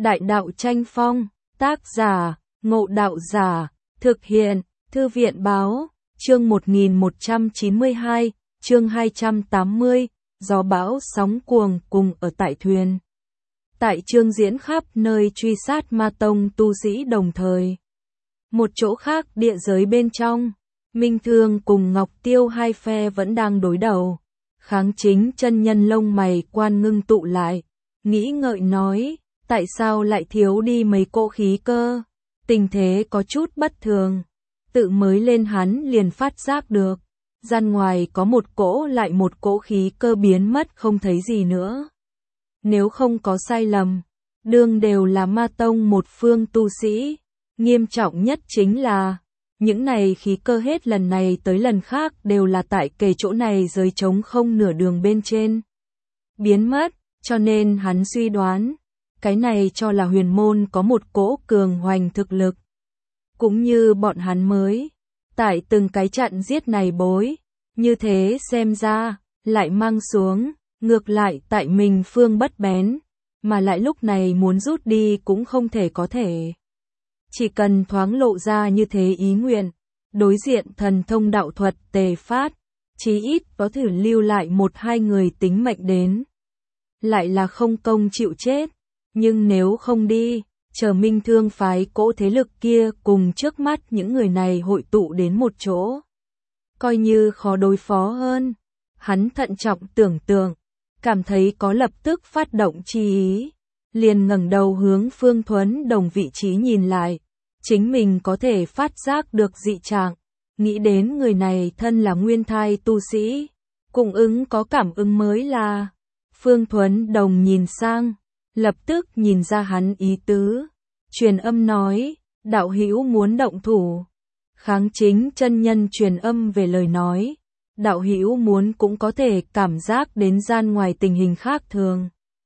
Đại đạo tranh phong, tác giả, Ngộ Đạo Giả, thực hiện, Thư viện báo, chương 1192, chương 280, gió bão sóng cuồng cùng ở tại thuyền. Tại chương diễn khắp nơi truy sát ma tông tu sĩ đồng thời. Một chỗ khác địa giới bên trong, Minh Thương cùng Ngọc Tiêu hai phe vẫn đang đối đầu. Kháng Chính chân nhân lông mày quan ngưng tụ lại, nghĩ ngợi nói, tại sao lại thiếu đi mấy cỗ khí cơ? Tình thế có chút bất thường. Tự mới lên hắn liền phát giác được, gian ngoài có một cỗ lại một cỗ khí cơ biến mất không thấy gì nữa. Nếu không có sai lầm, đương đều là ma tông một phương tu sĩ. Nghiêm trọng nhất chính là, những này khí cơ hết lần này tới lần khác đều là tại kề chỗ này giới trống không nửa đường bên trên. Biến mất, cho nên hắn suy đoán, cái này cho là huyền môn có một cỗ cường hoành thực lực. Cũng như bọn hắn mới, tại từng cái trận giết này bối, như thế xem ra, lại mang xuống, ngược lại tại mình phương bất bén, mà lại lúc này muốn rút đi cũng không thể có thể. Chỉ cần thoáng lộ ra như thế ý nguyện, đối diện thần thông đạo thuật tề phát, chí ít có thử lưu lại một hai người tính mệnh đến. Lại là không công chịu chết, nhưng nếu không đi, chờ Minh Thương phái cỗ thế lực kia cùng trước mắt những người này hội tụ đến một chỗ. Coi như khó đối phó hơn, hắn thận trọng tưởng tượng, cảm thấy có lập tức phát động chi ý, liền ngẩng đầu hướng Phương Thuấn Đồng vị trí nhìn lại, chính mình có thể phát giác được dị trạng, nghĩ đến người này thân là nguyên thai tu sĩ, cùng ứng có cảm ứng mới là. Phương Thuấn Đồng nhìn sang, lập tức nhìn ra hắn ý tứ, truyền âm nói, đạo hữu muốn động thủ. Kháng Chính chân nhân truyền âm về lời nói, đạo hữu muốn cũng có thể cảm giác đến gian ngoài tình hình khác thường.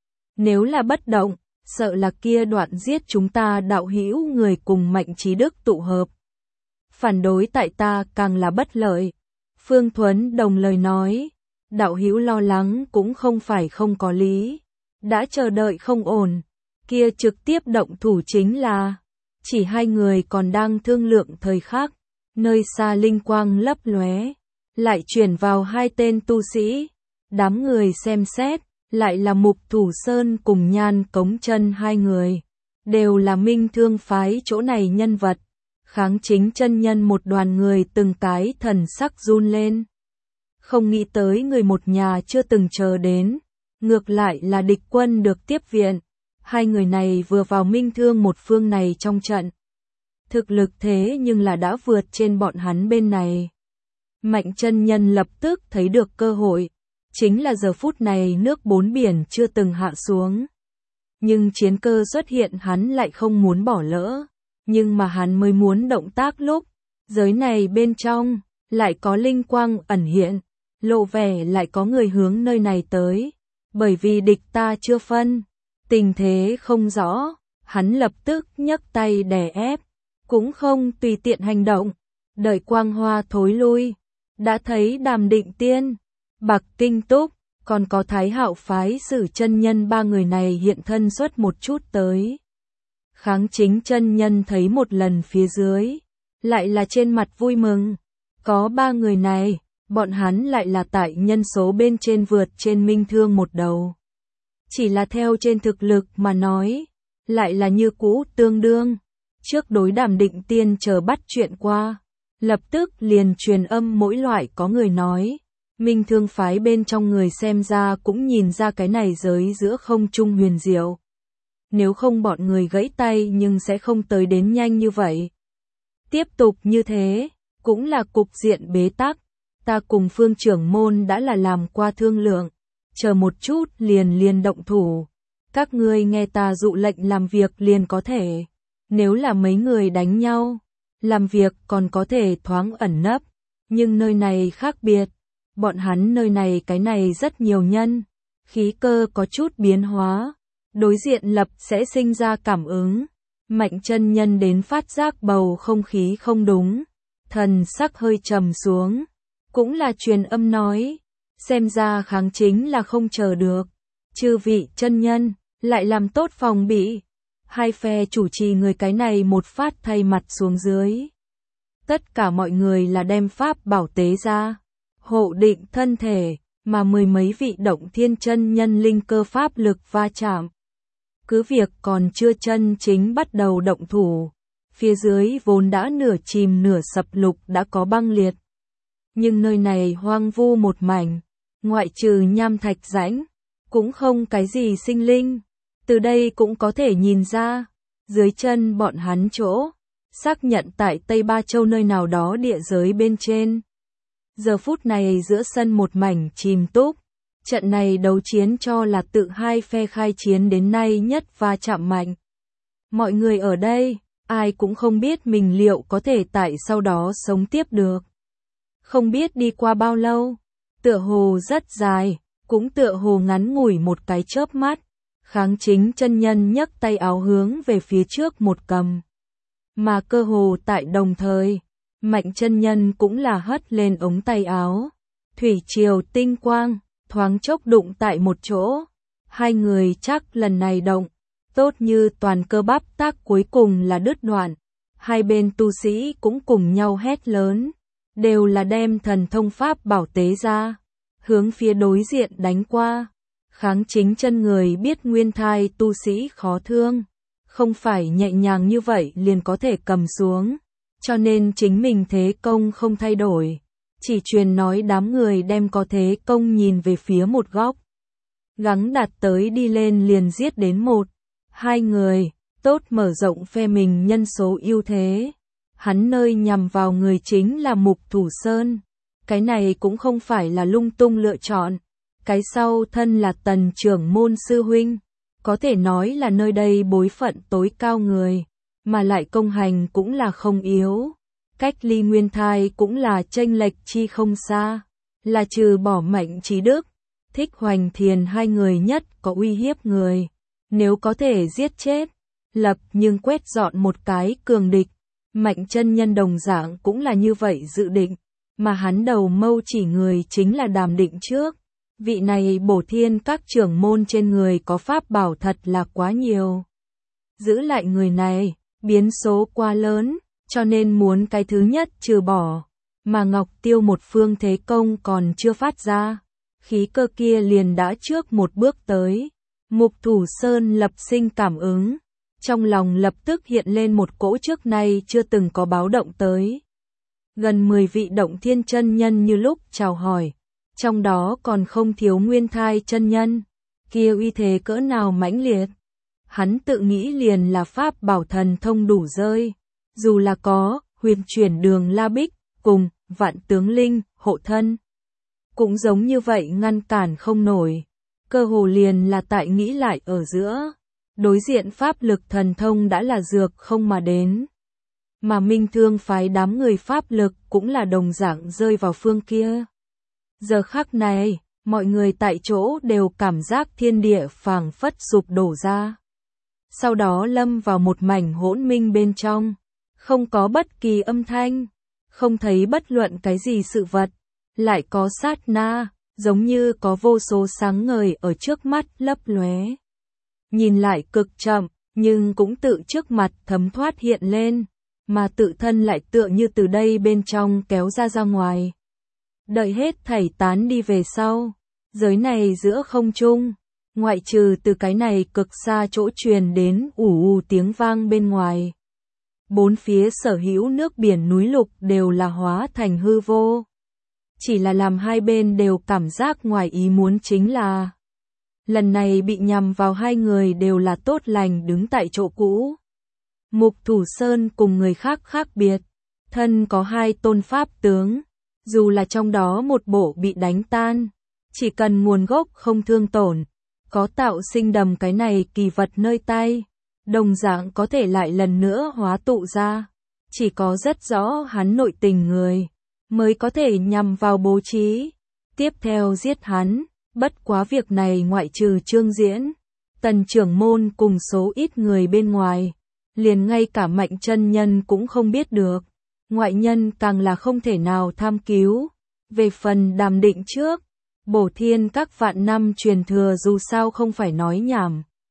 Nếu là bất động, sợ là kia đoạn giết chúng ta đạo hữu người cùng Mạnh Trí Đức tụ hợp. Phản đối tại ta càng là bất lợi. Phương Thuấn Đồng lời nói, đạo hữu lo lắng cũng không phải không có lý. Đã chờ đợi không ổn, kia trực tiếp động thủ chính là, chỉ hai người còn đang thương lượng thời khắc, nơi xa linh quang lấp lóe, lại chuyển vào hai tên tu sĩ. Đám người xem xét, lại là Mục Thủ Sơn cùng Nhan Cống Chân hai người, đều là Minh Thương phái chỗ này nhân vật. Kháng Chính chân nhân một đoàn người từng cái thần sắc run lên. Không nghĩ tới người một nhà chưa từng chờ đến, ngược lại là địch quân được tiếp viện. Hai người này vừa vào Minh Thương một phương này trong trận. Thực lực thế nhưng là đã vượt trên bọn hắn bên này. Mạnh chân nhân lập tức thấy được cơ hội. Chính là giờ phút này nước bốn biển chưa từng hạ xuống. Nhưng chiến cơ xuất hiện hắn lại không muốn bỏ lỡ. Nhưng mà hắn mới muốn động tác lúc, giới này bên trong, lại có linh quang ẩn hiện, lộ vẻ lại có người hướng nơi này tới. Bởi vì địch ta chưa phân, tình thế không rõ, hắn lập tức nhấc tay đè ép, cũng không tùy tiện hành động, đợi quang hoa thối lui. Đã thấy Đàm Định Tiên, Bạc Kinh Túc, còn có Thái Hạo phái Sử chân nhân ba người này hiện thân xuất một chút tới. Kháng Chính chân nhân thấy một lần phía dưới, lại là trên mặt vui mừng. Có ba người này, bọn hắn lại là tại nhân số bên trên vượt trên Minh Thương một đầu. Chỉ là theo trên thực lực mà nói, lại là như cũ tương đương. Trước đối Đàm Định Tiên chờ bắt chuyện qua, lập tức liền truyền âm mỗi loại có người nói. Minh Thương phái bên trong người xem ra cũng nhìn ra cái này giới giữa không trung huyền diệu. Nếu không bọn người gãy tay nhưng sẽ không tới đến nhanh như vậy. Tiếp tục như thế, cũng là cục diện bế tắc. Ta cùng Phương trưởng môn đã là làm qua thương lượng. Chờ một chút liền động thủ. Các ngươi nghe ta dụ lệnh làm việc liền có thể. Nếu là mấy người đánh nhau, làm việc còn có thể thoáng ẩn nấp. Nhưng nơi này khác biệt. Bọn hắn nơi này cái này rất nhiều nhân. Khí cơ có chút biến hóa. Đối diện lập sẽ sinh ra cảm ứng. Mạnh chân nhân đến phát giác bầu không khí không đúng. Thần sắc hơi trầm xuống. Cũng là truyền âm nói. Xem ra Kháng Chính là không chờ được. Chư vị chân nhân, lại làm tốt phòng bị. Hai phe chủ trì người cái này một phát thay mặt xuống dưới. Tất cả mọi người là đem pháp bảo tế ra, hộ định thân thể, mà mười mấy vị động thiên chân nhân linh cơ pháp lực va chạm. Cứ việc còn chưa chân chính bắt đầu động thủ, phía dưới vốn đã nửa chìm nửa sập lục đã có băng liệt. Nhưng nơi này hoang vu một mảnh, ngoại trừ nham thạch rãnh, cũng không cái gì sinh linh. Từ đây cũng có thể nhìn ra, dưới chân bọn hắn chỗ, xác nhận tại Tây Ba Châu nơi nào đó địa giới bên trên. Giờ phút này giữa sân một mảnh chìm túc, trận này đấu chiến cho là tự hai phe khai chiến đến nay nhất va chạm mạnh. Mọi người ở đây, ai cũng không biết mình liệu có thể tại sau đó sống tiếp được. Không biết đi qua bao lâu, tựa hồ rất dài, cũng tựa hồ ngắn ngủi một cái chớp mắt. Kháng Chính chân nhân nhấc tay áo hướng về phía trước một cầm. Mà cơ hồ tại đồng thời, Mạnh chân nhân cũng là hất lên ống tay áo. Thủy triều tinh quang, thoáng chốc đụng tại một chỗ. Hai người chắc lần này động, tốt như toàn cơ bắp tác cuối cùng là đứt đoạn. Hai bên tu sĩ cũng cùng nhau hét lớn, đều là đem thần thông pháp bảo tế ra, hướng phía đối diện đánh qua. Kháng Chính chân người biết nguyên thai tu sĩ khó thương, không phải nhẹ nhàng như vậy liền có thể cầm xuống, cho nên chính mình thế công không thay đổi, chỉ truyền nói đám người đem có thế công nhìn về phía một góc. Gắng đạt tới đi lên liền giết đến một, hai người, tốt mở rộng phe mình nhân số ưu thế. Hắn nơi nhằm vào người chính là Mục Thủ Sơn, cái này cũng không phải là lung tung lựa chọn. Cái sau thân là Tần trưởng môn sư huynh, có thể nói là nơi đây bối phận tối cao người, mà lại công hành cũng là không yếu. Cách ly nguyên thai cũng là chênh lệch chi không xa, là trừ bỏ Mạnh Trí Đức, Thích Hoành Thiền hai người nhất có uy hiếp người. Nếu có thể giết chết, lập nhưng quét dọn một cái cường địch, Mạnh chân nhân đồng dạng cũng là như vậy dự định, mà hắn đầu mâu chỉ người chính là Đàm Định trước. Vị này Bổ Thiên các trưởng môn trên người có pháp bảo thật là quá nhiều. Giữ lại người này, biến số quá lớn, cho nên muốn cái thứ nhất trừ bỏ, mà Ngọc Tiêu một phương thế công còn chưa phát ra, khí cơ kia liền đã trước một bước tới. Mục Thủ Sơn lập sinh cảm ứng, trong lòng lập tức hiện lên một cỗ trước nay chưa từng có báo động tới. Gần 10 vị động thiên chân nhân như lúc chào hỏi, trong đó còn không thiếu nguyên thai chân nhân, kia uy thế cỡ nào mãnh liệt. Hắn tự nghĩ liền là pháp bảo thần thông đủ rơi, dù là có huyền chuyển đường La Bích, cùng vạn tướng linh, hộ thân. Cũng giống như vậy ngăn cản không nổi, cơ hồ liền là tại nghĩ lại ở giữa. Đối diện pháp lực thần thông đã là dược không mà đến. Mà Minh Thương phái đám người pháp lực cũng là đồng dạng rơi vào phương kia. Giờ khắc này, mọi người tại chỗ đều cảm giác thiên địa phảng phất sụp đổ ra. Sau đó lâm vào một mảnh hỗn minh bên trong, không có bất kỳ âm thanh, không thấy bất luận cái gì sự vật, lại có sát na, giống như có vô số sáng ngời ở trước mắt lấp lóe. Nhìn lại cực chậm, nhưng cũng tự trước mặt thấm thoát hiện lên, mà tự thân lại tựa như từ đây bên trong kéo ra ngoài. Đợi hết thảy tán đi về sau, giới này giữa không trung, ngoại trừ từ cái này cực xa chỗ truyền đến ù tiếng vang bên ngoài. Bốn phía sở hữu nước biển núi lục đều là hóa thành hư vô. Chỉ là làm hai bên đều cảm giác ngoài ý muốn chính là lần này bị nhằm vào hai người đều là tốt lành đứng tại chỗ cũ. Mục Thủ Sơn cùng người khác khác biệt, thân có hai tôn pháp tướng, dù là trong đó một bộ bị đánh tan, chỉ cần nguồn gốc không thương tổn, có tạo sinh đầm cái này kỳ vật nơi tay, đồng dạng có thể lại lần nữa hóa tụ ra. Chỉ có rất rõ hắn nội tình người, mới có thể nhằm vào bố trí, tiếp theo giết hắn. Bất quá việc này ngoại trừ Trương Diễn, Tần trưởng môn cùng số ít người bên ngoài, liền ngay cả Mạnh chân nhân cũng không biết được, ngoại nhân càng là không thể nào tham cứu. Về phần Đàm Định trước, Bổ Thiên các vạn năm truyền thừa dù sao không phải nói nhảm.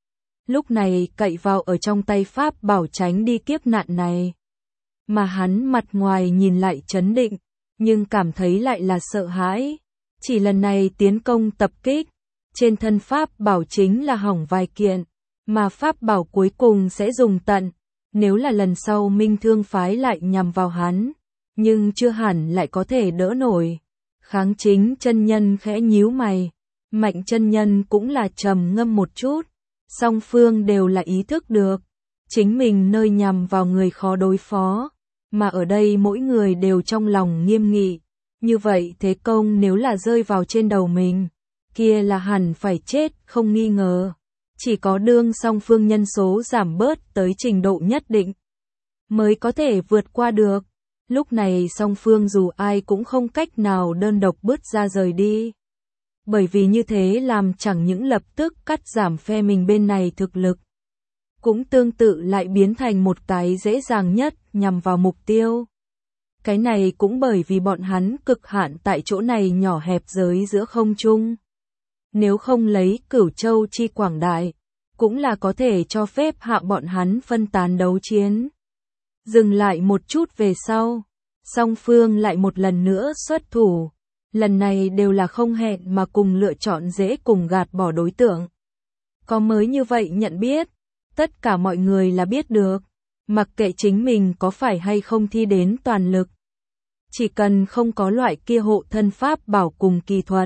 lúc này cậy vào ở trong tay pháp bảo tránh đi kiếp nạn này. Mà hắn mặt ngoài nhìn lại trấn định, nhưng cảm thấy lại là sợ hãi. Chỉ lần này tiến công tập kích, trên thân pháp bảo chính là hỏng vài kiện, mà pháp bảo cuối cùng sẽ dùng tận. Nếu là lần sau Minh Thương phái lại nhằm vào hắn, nhưng chưa hẳn lại có thể đỡ nổi. Kháng Chính chân nhân khẽ nhíu mày, Mạnh chân nhân cũng là trầm ngâm một chút, song phương đều là ý thức được, chính mình nơi nhằm vào người khó đối phó, mà ở đây mỗi người đều trong lòng nghiêm nghị, như vậy thế công nếu là rơi vào trên đầu mình, kia là hẳn phải chết không nghi ngờ. Chỉ có đương song phương nhân số giảm bớt tới trình độ nhất định, mới có thể vượt qua được. Lúc này song phương dù ai cũng không cách nào đơn độc bứt ra rời đi. Bởi vì như thế làm chẳng những lập tức cắt giảm phe mình bên này thực lực, cũng tương tự lại biến thành một cái dễ dàng nhất nhằm vào mục tiêu. Cái này cũng bởi vì bọn hắn cực hạn tại chỗ này nhỏ hẹp giới giữa không trung. Nếu không lấy Cửu Châu chi quảng đại, cũng là có thể cho phép hạ bọn hắn phân tán đấu chiến. Dừng lại một chút về sau, song phương lại một lần nữa xuất thủ. Lần này đều là không hẹn mà cùng lựa chọn dễ cùng gạt bỏ đối tượng. Có mới như vậy nhận biết, tất cả mọi người là biết được, mặc kệ chính mình có phải hay không thi đến toàn lực. Chỉ cần không có loại kia hộ thân pháp bảo cùng kỳ thuật,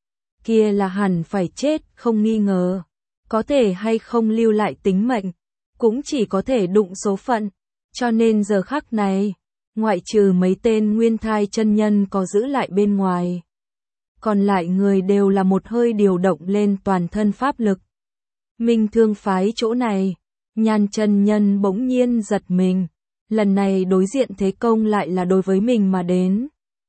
kia là hẳn phải chết không nghi ngờ. Có thể hay không lưu lại tính mệnh, cũng chỉ có thể đụng số phận. Cho nên giờ khắc này, ngoại trừ mấy tên nguyên thai chân nhân có giữ lại bên ngoài, còn lại người đều là một hơi điều động lên toàn thân pháp lực. Minh Thương phái chỗ này, Nhan chân nhân bỗng nhiên giật mình, lần này đối diện thế công lại là đối với mình mà đến.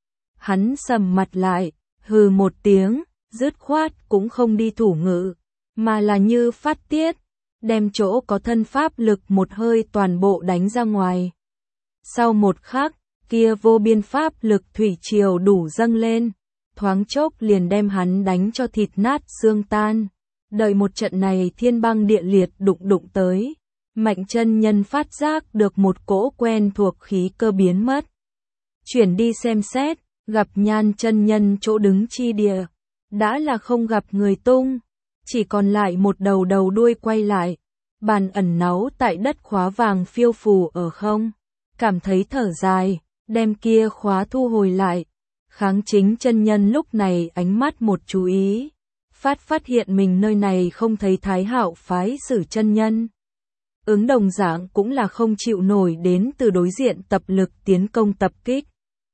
Hắn sầm mặt lại, hừ một tiếng, dứt khoát cũng không đi thủ ngữ, mà là như phát tiết, đem chỗ có thân pháp lực một hơi toàn bộ đánh ra ngoài. Sau một khắc, kia vô biên pháp lực thủy triều đủ dâng lên, thoáng chốc liền đem hắn đánh cho thịt nát xương tan. Đợi một trận này thiên băng địa liệt đụng tới, Mạnh chân nhân phát giác được một cỗ quen thuộc khí cơ biến mất. Chuyển đi xem xét, gặp Nhan chân nhân chỗ đứng chi địa, đã là không gặp người tung, chỉ còn lại một đầu đuôi quay lại, bàn ẩn náu tại đất khóa vàng phiêu phù ở không. Cảm thấy thở dài, đem kia khóa thu hồi lại. Kháng Chính chân nhân lúc này ánh mắt một chú ý, phát hiện mình nơi này không thấy Thái Hạo phái Sử chân nhân. Ứng đồng dạng cũng là không chịu nổi đến từ đối diện tập lực tiến công tập kích.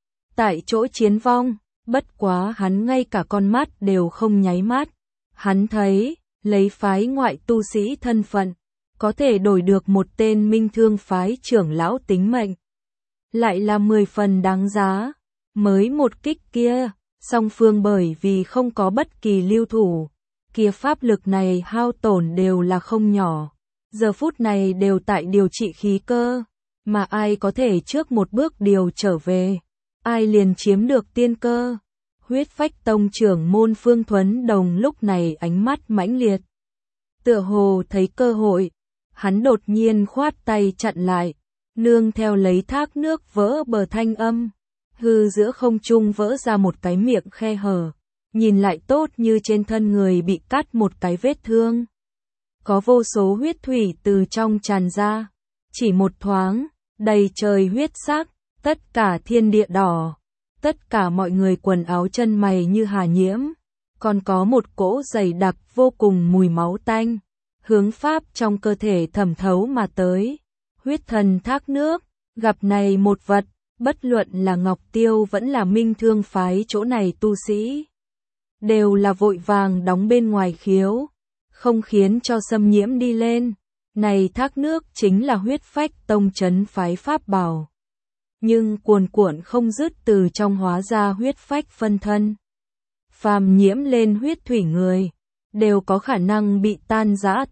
Tại chỗ chiến vong, bất quá hắn ngay cả con mắt đều không nháy mắt. Hắn thấy, lấy phái ngoại tu sĩ thân phận, có thể đổi được một tên Minh Thương phái trưởng lão tính mệnh. Lại là 10 phần đáng giá, mới một kích kia, song phương bởi vì không có bất kỳ lưu thủ, kia pháp lực này hao tổn đều là không nhỏ. Giờ phút này đều tại điều trị khí cơ, mà ai có thể trước một bước điều trở về, ai liền chiếm được tiên cơ. Huyết Phách Tông trưởng môn Phương Thuấn Đồng lúc này ánh mắt mãnh liệt, tựa hồ thấy cơ hội, hắn đột nhiên khoát tay chặn lại, nương theo lấy thác nước vỡ bờ thanh âm, hư giữa không trung vỡ ra một cái miệng khe hở, nhìn lại tốt như trên thân người bị cắt một cái vết thương. Có vô số huyết thủy từ trong tràn ra, chỉ một thoáng, đầy trời huyết sắc, tất cả thiên địa đỏ, tất cả mọi người quần áo chân mày như hà nhiễm, còn có một cỗ dày đặc vô cùng mùi máu tanh, hướng pháp trong cơ thể thẩm thấu mà tới. Huyết thần thác nước, gặp này một vật, bất luận là Ngọc Tiêu vẫn là Minh Thương phái chỗ này tu sĩ, đều là vội vàng đóng bên ngoài khiếu, không khiến cho xâm nhiễm đi lên. Này thác nước chính là Huyết Phách Tông trấn phái pháp bảo, nhưng cuồn cuộn không dứt từ trong hóa ra huyết phách phân thân. Phàm nhiễm lên huyết thủy người, đều có khả năng bị tan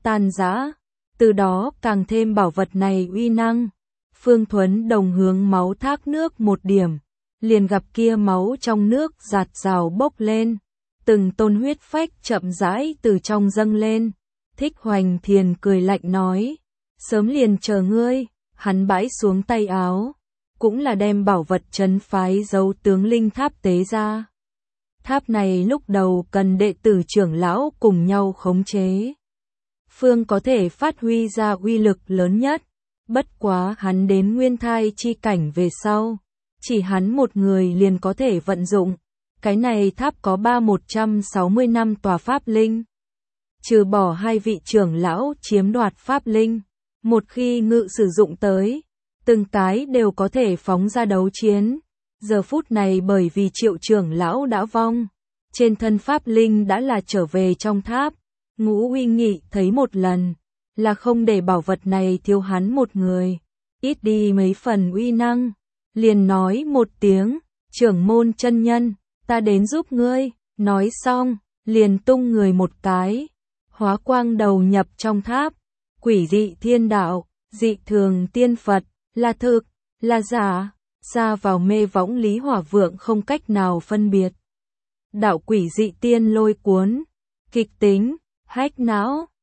rã, từ đó càng thêm bảo vật này uy năng. Phương Thuấn Đồng hướng máu thác nước một điểm, liền gặp kia máu trong nước giạt rào bốc lên, từng tôn huyết phách chậm rãi từ trong dâng lên, Thích Hoành Thiền cười lạnh nói, sớm liền chờ ngươi, hắn bãi xuống tay áo, cũng là đem bảo vật trấn phái giấu tướng linh tháp tế ra. Tháp này lúc đầu cần đệ tử trưởng lão cùng nhau khống chế. Phương có thể phát huy ra uy lực lớn nhất, bất quá hắn đến nguyên thai chi cảnh về sau, chỉ hắn một người liền có thể vận dụng. Cái này tháp có 160 năm tòa pháp linh. Trừ bỏ 2 vị trưởng lão chiếm đoạt pháp linh, một khi ngự sử dụng tới, từng cái đều có thể phóng ra đấu chiến. Giờ phút này bởi vì Triệu trưởng lão đã vong, trên thân pháp linh đã là trở về trong tháp. Ngũ Uy Nghị thấy một lần, là không để bảo vật này thiếu hắn một người, ít đi mấy phần uy năng, liền nói một tiếng, trưởng môn chân nhân, ta đến giúp ngươi, nói xong, liền tung người một cái, hóa quang đầu nhập trong tháp, quỷ dị thiên đạo, dị thường tiên Phật, là thực, là giả, ra vào mê võng Lý Hỏa Vượng không cách nào phân biệt. Đạo quỷ dị tiên lôi cuốn, kịch tính, hách não,